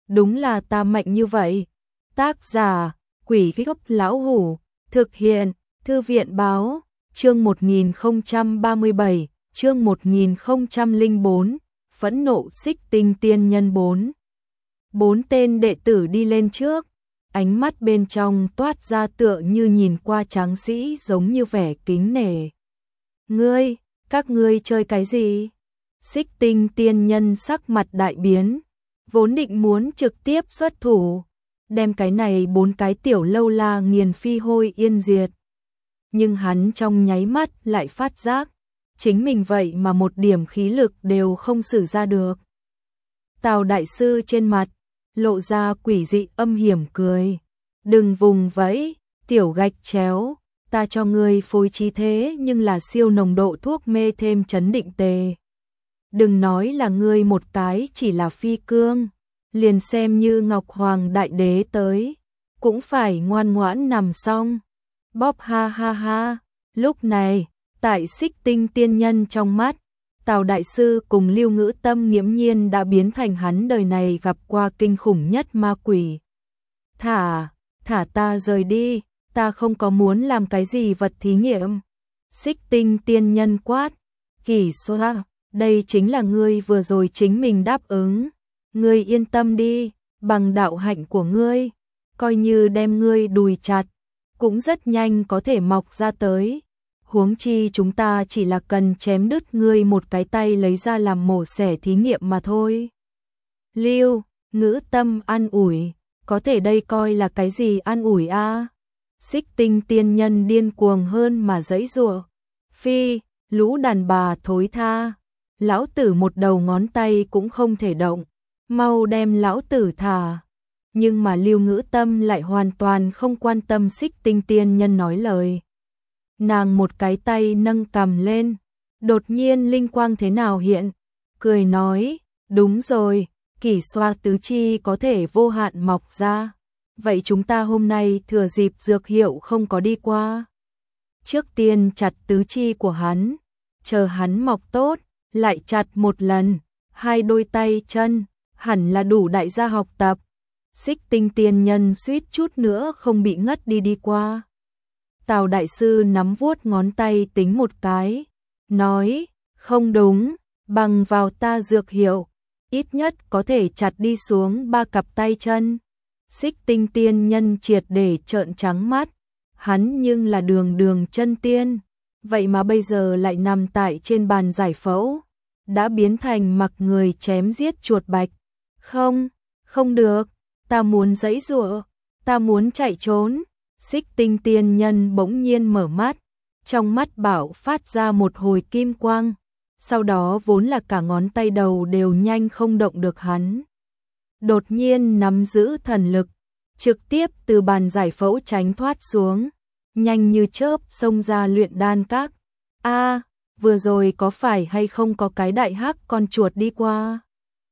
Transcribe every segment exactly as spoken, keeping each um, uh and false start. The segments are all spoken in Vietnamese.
đúng là ta mạnh như vậy. Tác giả, Quỷ Gốc Lão Hủ, thực hiện, Thư viện báo, chương một nghìn không trăm ba mươi bảy, chương một nghìn không trăm lẻ bốn, phẫn nộ Xích Tinh Tiên Nhân bốn. Bốn tên đệ tử đi lên trước, ánh mắt bên trong toát ra tựa như nhìn qua tráng sĩ giống như vẻ kính nể. Ngươi, các ngươi chơi cái gì? Xích Tinh Tiên Nhân sắc mặt đại biến, vốn định muốn trực tiếp xuất thủ, đem cái này bốn cái tiểu lâu la nghiền phi hôi yên diệt. Nhưng hắn trong nháy mắt lại phát giác, chính mình vậy mà một điểm khí lực đều không sử ra được. Tào đại sư trên mặt lộ ra quỷ dị âm hiểm cười. Đừng vùng vẫy, tiểu gạch chéo, ta cho ngươi phối trí thế nhưng là siêu nồng độ thuốc mê thêm chấn định tề. Đừng nói là ngươi một cái chỉ là phi cương, liền xem như Ngọc Hoàng Đại Đế tới, cũng phải ngoan ngoãn nằm xong. Bóp ha ha ha, lúc này, tại Xích Tinh Tiên Nhân trong mắt, Tào đại sư cùng Lưu Ngữ Tâm nghiễm nhiên đã biến thành hắn đời này gặp qua kinh khủng nhất ma quỷ. Thả, thả ta rời đi, ta không có muốn làm cái gì vật thí nghiệm. Xích Tinh Tiên Nhân quát, Kỳ Xoa, đây chính là ngươi vừa rồi chính mình đáp ứng. Ngươi yên tâm đi, bằng đạo hạnh của ngươi, coi như đem ngươi đùi chặt, cũng rất nhanh có thể mọc ra tới. Huống chi chúng ta chỉ là cần chém đứt ngươi một cái tay lấy ra làm mổ xẻ thí nghiệm mà thôi. Lưu Ngữ Tâm an ủi, có thể đây coi là cái gì an ủi a? À? Xích Tinh Tiên Nhân điên cuồng hơn mà giãy giụa. Phi, lũ đàn bà thối tha, lão tử một đầu ngón tay cũng không thể động, mau đem lão tử thả. Nhưng mà Lưu Ngữ Tâm lại hoàn toàn không quan tâm Xích Tinh Tiên Nhân nói lời. Nàng một cái tay nâng cằm lên, đột nhiên linh quang thế nào hiện, cười nói, đúng rồi, Kỷ Xoa tứ chi có thể vô hạn mọc ra, vậy chúng ta hôm nay thừa dịp dược hiệu không có đi qua, trước tiên chặt tứ chi của hắn, chờ hắn mọc tốt, lại chặt một lần, hai đôi tay chân, hẳn là đủ đại gia học tập. Xích Tinh Tiên Nhân suýt chút nữa không bị ngất đi đi qua. Tào đại sư nắm vuốt ngón tay tính một cái, nói, không đúng, bằng vào ta dược hiệu, ít nhất có thể chặt đi xuống ba cặp tay chân. Xích Tinh Tiên Nhân triệt để trợn trắng mắt, hắn nhưng là đường đường chân tiên, vậy mà bây giờ lại nằm tại trên bàn giải phẫu, đã biến thành mặc người chém giết chuột bạch. Không, không được, ta muốn giãy giụa, ta muốn chạy trốn. Xích Tinh Tiên Nhân bỗng nhiên mở mắt, trong mắt bạo phát ra một hồi kim quang, sau đó vốn là cả ngón tay đầu đều nhanh không động được hắn. Đột nhiên nắm giữ thần lực, trực tiếp từ bàn giải phẫu tránh thoát xuống, nhanh như chớp xông ra luyện đan các. A, à, vừa rồi có phải hay không có cái đại hắc con chuột đi qua?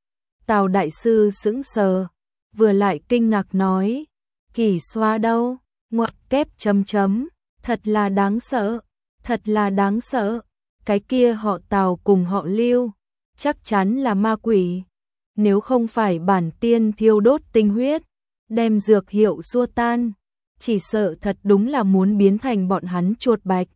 Tào đại sư sững sờ, vừa lại kinh ngạc nói, Kỷ Xoa đâu? Ngoặc kép chấm chấm, thật là đáng sợ, thật là đáng sợ, cái kia họ Tào cùng họ Lưu, chắc chắn là ma quỷ, nếu không phải bản tiên thiêu đốt tinh huyết, đem dược hiệu xua tan, chỉ sợ thật đúng là muốn biến thành bọn hắn chuột bạch.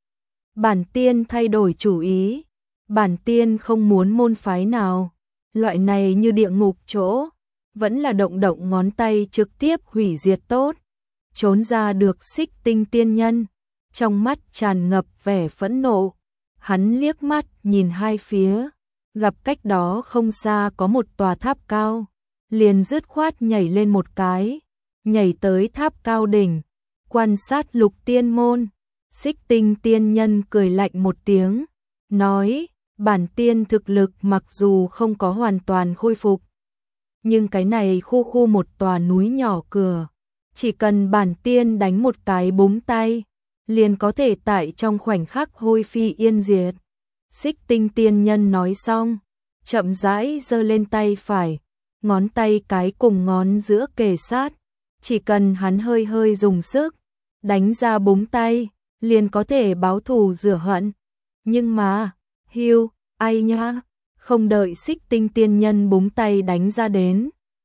Bản tiên thay đổi chủ ý, bản tiên không muốn môn phái nào, loại này như địa ngục chỗ, vẫn là động động ngón tay trực tiếp hủy diệt tốt. Trốn ra được Xích Tinh Tiên Nhân, trong mắt tràn ngập vẻ phẫn nộ, hắn liếc mắt nhìn hai phía, gặp cách đó không xa có một tòa tháp cao, liền dứt khoát nhảy lên một cái, nhảy tới tháp cao đỉnh, quan sát Lục Tiên môn. Xích Tinh Tiên Nhân cười lạnh một tiếng, nói, bản tiên thực lực mặc dù không có hoàn toàn khôi phục, nhưng cái này khu khu một tòa núi nhỏ cửa, chỉ cần bản tiên đánh một cái búng tay, liền có thể tại trong khoảnh khắc hôi phi yên diệt. Xích Tinh Tiên Nhân nói xong, chậm rãi giơ lên tay phải, ngón tay cái cùng ngón giữa kề sát, chỉ cần hắn hơi hơi dùng sức, đánh ra búng tay, liền có thể báo thù rửa hận. Nhưng mà, hiu, ai nhá, không đợi Xích Tinh Tiên Nhân búng tay đánh ra đến,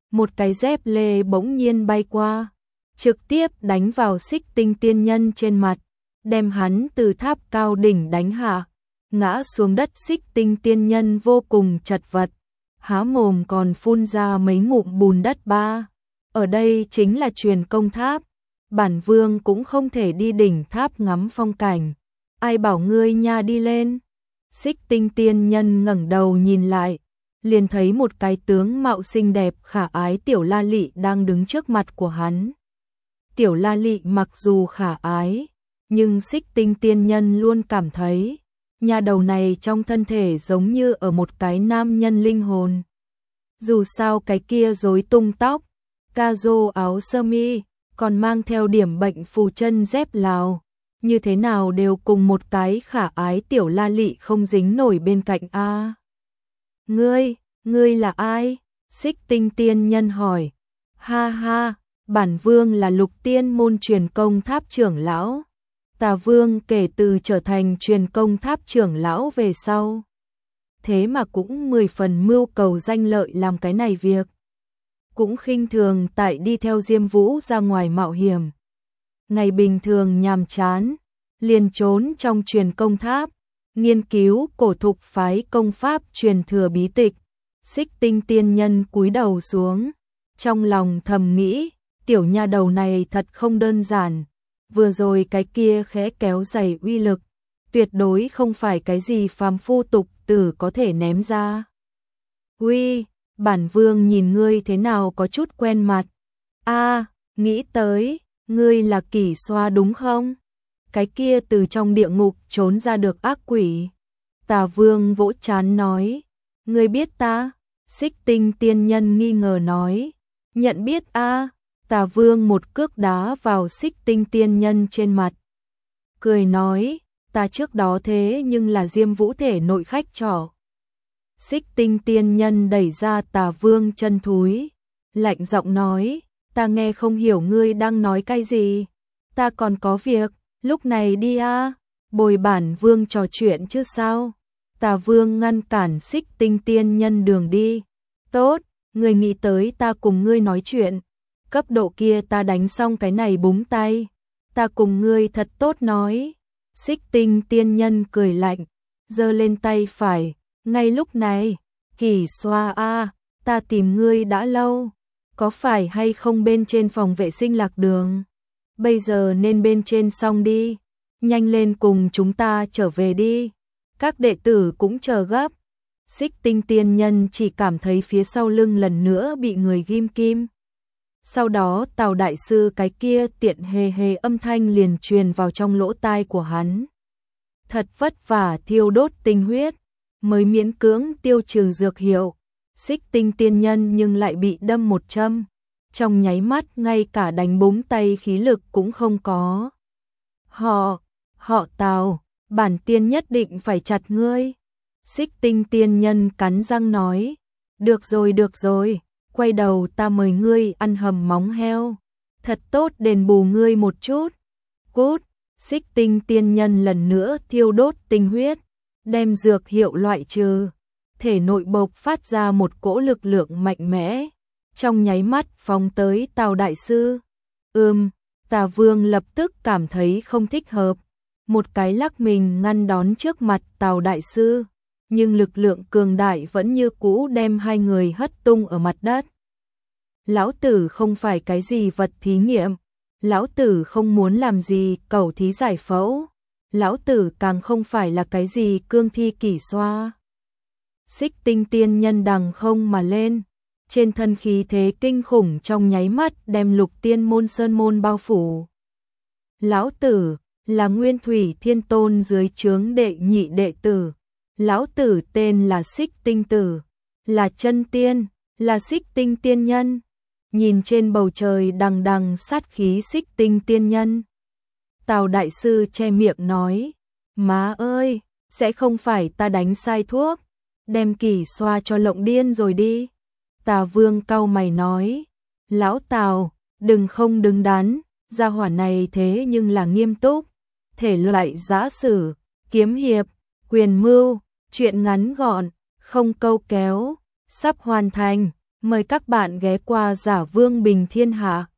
một cái dép lê bỗng nhiên bay qua, trực tiếp đánh vào Xích Tinh tiên nhân trên mặt, đem hắn từ tháp cao đỉnh đánh hạ, ngã xuống đất. Xích Tinh tiên nhân vô cùng chật vật, há mồm còn phun ra mấy ngụm bùn đất ba. Ở đây chính là Truyền Công Tháp, bản vương cũng không thể đi đỉnh tháp ngắm phong cảnh, ai bảo ngươi nha đi lên. Xích Tinh tiên nhân ngẩng đầu nhìn lại, liền thấy một cái tướng mạo xinh đẹp khả ái Tiểu La Lị đang đứng trước mặt của hắn. Tiểu La Lị mặc dù khả ái, nhưng Xích Tinh tiên nhân luôn cảm thấy nhà đầu này trong thân thể giống như ở một cái nam nhân linh hồn. Dù sao cái kia rối tung tóc, ca rô áo sơ mi, còn mang theo điểm bệnh phù chân dép Lào, như thế nào đều cùng một cái khả ái Tiểu La Lị không dính nổi bên cạnh a. Ngươi, ngươi là ai? Xích Tinh tiên nhân hỏi. Ha ha, bản vương là Lục Tiên môn Truyền Công Tháp trưởng lão. Tà vương kể từ trở thành Truyền Công Tháp trưởng lão về sau, thế mà cũng mười phần mưu cầu danh lợi làm cái này việc. Cũng khinh thường tại đi theo Diêm Vũ ra ngoài mạo hiểm. Ngày bình thường nhàm chán, liền trốn trong Truyền Công Tháp, nghiên cứu cổ thục phái công pháp truyền thừa bí tịch. Xích Tinh tiên nhân cúi đầu xuống, trong lòng thầm nghĩ, tiểu nha đầu này thật không đơn giản. Vừa rồi cái kia khẽ kéo giày uy lực, tuyệt đối không phải cái gì phàm phu tục tử có thể ném ra. Uy, bản vương nhìn ngươi thế nào có chút quen mặt. A, nghĩ tới, ngươi là Kỷ Xoa đúng không? Cái kia từ trong địa ngục trốn ra được ác quỷ. Tà vương vỗ trán nói, ngươi biết ta? Xích Tinh tiên nhân nghi ngờ nói, nhận biết a. Tà vương một cước đá vào Xích Tinh tiên nhân trên mặt, cười nói, ta trước đó thế nhưng là Diêm Vũ thể nội khách trỏ. Xích Tinh tiên nhân đẩy ra Tà vương chân thúi, lạnh giọng nói, ta nghe không hiểu ngươi đang nói cái gì, ta còn có việc, lúc này đi a, bồi bản vương trò chuyện chứ sao. Tà vương ngăn cản Xích Tinh tiên nhân đường đi. Tốt, ngươi nghĩ tới ta cùng ngươi nói chuyện, cấp độ kia ta đánh xong cái này búng tay, ta cùng ngươi thật tốt nói. Xích Tinh tiên nhân cười lạnh, giơ lên tay phải, ngay lúc này, Kỷ Xoa a, ta tìm ngươi đã lâu, có phải hay không bên trên phòng vệ sinh lạc đường? Bây giờ nên bên trên xong đi, nhanh lên cùng chúng ta trở về đi, các đệ tử cũng chờ gấp. Xích Tinh tiên nhân chỉ cảm thấy phía sau lưng lần nữa bị người ghim kim. Sau đó Tào đại sư cái kia tiện hề hề âm thanh liền truyền vào trong lỗ tai của hắn. Thật vất vả thiêu đốt tinh huyết, mới miễn cưỡng tiêu trừ dược hiệu. Xích Tinh tiên nhân nhưng lại bị đâm một châm, trong nháy mắt ngay cả đánh búng tay khí lực cũng không có. Họ, họ Tào, bản tiên nhất định phải chặt ngươi. Xích Tinh tiên nhân cắn răng nói, được rồi được rồi, quay đầu ta mời ngươi ăn hầm móng heo, thật tốt đền bù ngươi một chút. Cút. Xích Tinh tiên nhân lần nữa thiêu đốt tinh huyết, đem dược hiệu loại trừ, thể nội bộc phát ra một cỗ lực lượng mạnh mẽ, trong nháy mắt phóng tới Tào đại sư. Ừm, Tà vương lập tức cảm thấy không thích hợp, một cái lắc mình ngăn đón trước mặt Tào đại sư, nhưng lực lượng cường đại vẫn như cũ đem hai người hất tung ở mặt đất. Lão tử không phải cái gì vật thí nghiệm, lão tử không muốn làm gì cẩu thí giải phẫu, lão tử càng không phải là cái gì cương thi Kỷ Xoa. Xích Tinh tiên nhân đằng không mà lên, trên thân khí thế kinh khủng trong nháy mắt đem Lục Tiên môn sơn môn bao phủ. Lão tử là Nguyên Thủy Thiên Tôn dưới trướng đệ nhị đệ tử, lão tử tên là Xích Tinh tử, là chân tiên, là Xích Tinh tiên nhân. Nhìn trên bầu trời đằng đằng sát khí Xích Tinh tiên nhân, Tào đại sư che miệng nói, má ơi, sẽ không phải ta đánh sai thuốc, đem Kỷ Xoa cho lộng điên rồi đi. Tà vương cau mày nói, lão Tào, đừng không đứng đắn, gia hỏa này thế nhưng là nghiêm túc, thể loại giã sử, kiếm hiệp, quyền mưu, chuyện ngắn gọn, không câu kéo, sắp hoàn thành. Mời các bạn ghé qua Giả Vương Bình Thiên Hạ.